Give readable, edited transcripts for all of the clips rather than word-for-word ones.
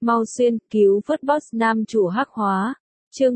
Mau xuyên, cứu vớt boss nam chủ hắc hóa. Chương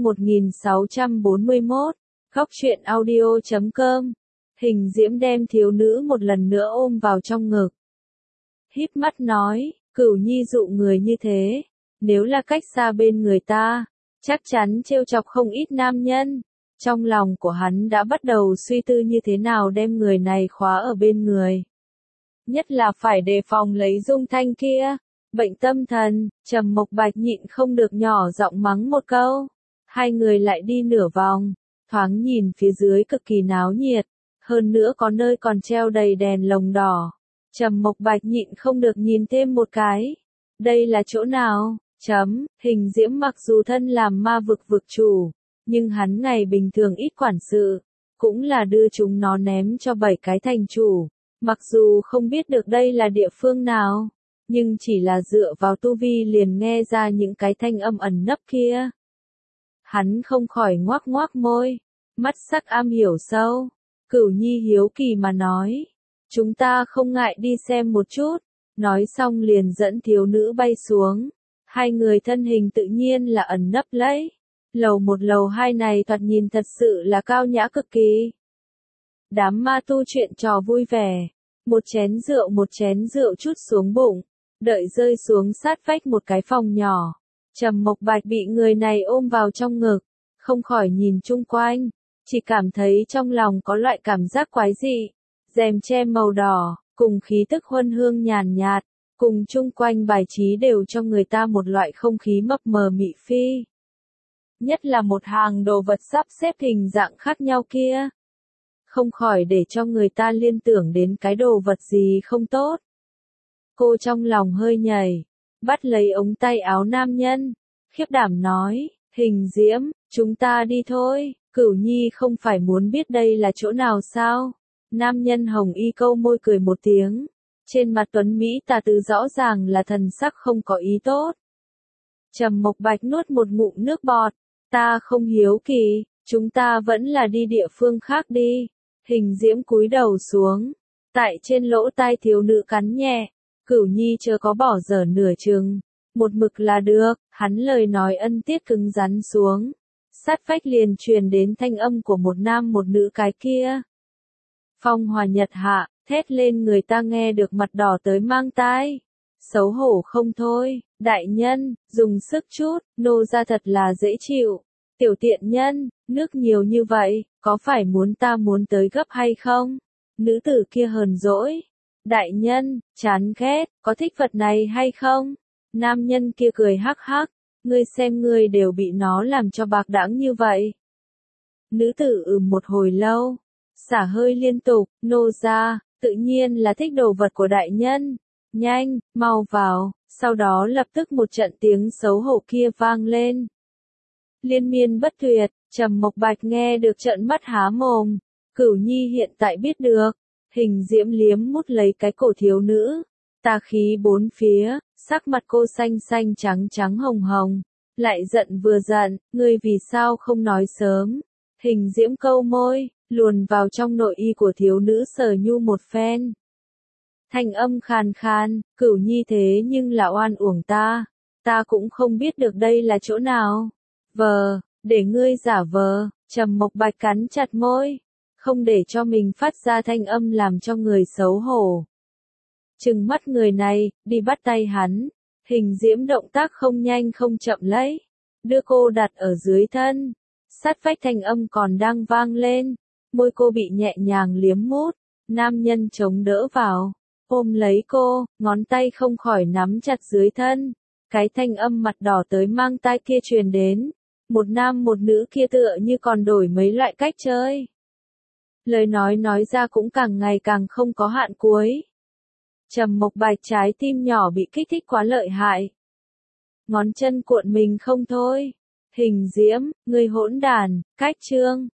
1641. Góc truyện audio.com. Hình Diễm đem thiếu nữ một lần nữa ôm vào trong ngực. Híp mắt nói, Cửu Nhi dụ người như thế, nếu là cách xa bên người ta, chắc chắn trêu chọc không ít nam nhân. Trong lòng của hắn đã bắt đầu suy tư như thế nào đem người này khóa ở bên người. Nhất là phải đề phòng lấy Dung Thanh kia. Bệnh tâm thần, Trầm Mộc Bạch nhịn không được nhỏ giọng mắng một câu. Hai người lại đi nửa vòng, thoáng nhìn phía dưới cực kỳ náo nhiệt, hơn nữa có nơi còn treo đầy đèn lồng đỏ. Trầm Mộc Bạch nhịn không được nhìn thêm một cái. Đây là chỗ nào? Hình Diễm mặc dù thân làm ma vực vực chủ, nhưng hắn ngày bình thường ít quản sự, cũng là đưa chúng nó ném cho 7 cái thành chủ. Mặc dù không biết được đây là địa phương nào, nhưng chỉ là dựa vào tu vi liền nghe ra những cái thanh âm ẩn nấp kia. Hắn không khỏi ngoác ngoác môi, mắt sắc am hiểu sâu. Cửu Nhi hiếu kỳ mà nói, chúng ta không ngại đi xem một chút. Nói xong liền dẫn thiếu nữ bay xuống. Hai người thân hình tự nhiên là ẩn nấp lấy. Lầu 1 lầu 2 này thoạt nhìn thật sự là cao nhã cực kỳ. Đám ma tu chuyện trò vui vẻ. Một chén rượu chút xuống bụng, đợi rơi xuống sát vách một cái phòng nhỏ. Trầm Mộc Bạch bị người này ôm vào trong ngực, không khỏi nhìn chung quanh, chỉ cảm thấy trong lòng có loại cảm giác quái dị. Rèm che màu đỏ, cùng khí tức huân hương nhàn nhạt, cùng chung quanh bài trí đều cho người ta một loại không khí mập mờ mị phi. Nhất là một hàng đồ vật sắp xếp hình dạng khác nhau kia. Không khỏi để cho người ta liên tưởng đến cái đồ vật gì không tốt. Cô trong lòng hơi nhảy, bắt lấy ống tay áo nam nhân, khiếp đảm nói, Hình Diễm, chúng ta đi thôi. Cửu Nhi không phải muốn biết đây là chỗ nào sao? Nam nhân hồng y câu môi cười một tiếng, trên mặt tuấn Mỹ tà từ rõ ràng là thần sắc không có ý tốt. Trầm Mộc Bạch nuốt một ngụm nước bọt, ta không hiếu kỳ, chúng ta vẫn là đi địa phương khác đi. Hình Diễm cúi đầu xuống, tại trên lỗ tai thiếu nữ cắn nhẹ. Cửu Nhi chớ có bỏ dở nửa chừng, một mực là được. Hắn lời nói ân tiết cứng rắn xuống, sát vách liền truyền đến thanh âm của một nam một nữ cái kia. Phong hòa nhật hạ, thét lên người ta nghe được mặt đỏ tới mang tai. Xấu hổ không thôi, đại nhân, dùng sức chút, nô ra thật là dễ chịu. Tiểu tiện nhân, nước nhiều như vậy, có phải ta muốn tới gấp hay không? Nữ tử kia hờn dỗi. Đại nhân, chán ghét, có thích vật này hay không? Nam nhân kia cười hắc hắc, ngươi xem ngươi đều bị nó làm cho bạc đãng như vậy. Nữ tử một hồi lâu, xả hơi liên tục, nô ra, tự nhiên là thích đồ vật của đại nhân. Nhanh, mau vào, sau đó lập tức một trận tiếng xấu hổ kia vang lên. Liên miên bất tuyệt, Trầm Mộc Bạch nghe được trợn mắt há mồm. Cửu Nhi hiện tại biết được. Hình Diễm liếm mút lấy cái cổ thiếu nữ, tà khí bốn phía, sắc mặt cô xanh xanh trắng trắng hồng hồng, lại giận vừa giận, ngươi vì sao không nói sớm? Hình Diễm câu môi, luồn vào trong nội y của thiếu nữ sờ nhu một phen. Thanh âm khàn khàn, Cửu Nhi thế nhưng là oan uổng ta cũng không biết được đây là chỗ nào. Vờ, để ngươi giả vờ. Trầm Mộc Bạch cắn chặt môi, không để cho mình phát ra thanh âm làm cho người xấu hổ. Trừng mắt người này, đi bắt tay hắn. Hình Diễm động tác không nhanh không chậm lấy, đưa cô đặt ở dưới thân. Sát vách thanh âm còn đang vang lên, môi cô bị nhẹ nhàng liếm mút. Nam nhân chống đỡ vào, ôm lấy cô, ngón tay không khỏi nắm chặt dưới thân. Cái thanh âm mặt đỏ tới mang tai kia truyền đến. Một nam một nữ kia tựa như còn đổi mấy loại cách chơi. Lời nói ra cũng càng ngày càng không có hạn cuối. Trầm Mộc Bạch trái tim nhỏ bị kích thích quá lợi hại. Ngón chân cuộn mình không thôi. Hình Diễm, ngươi hỗn đàn, cách chương.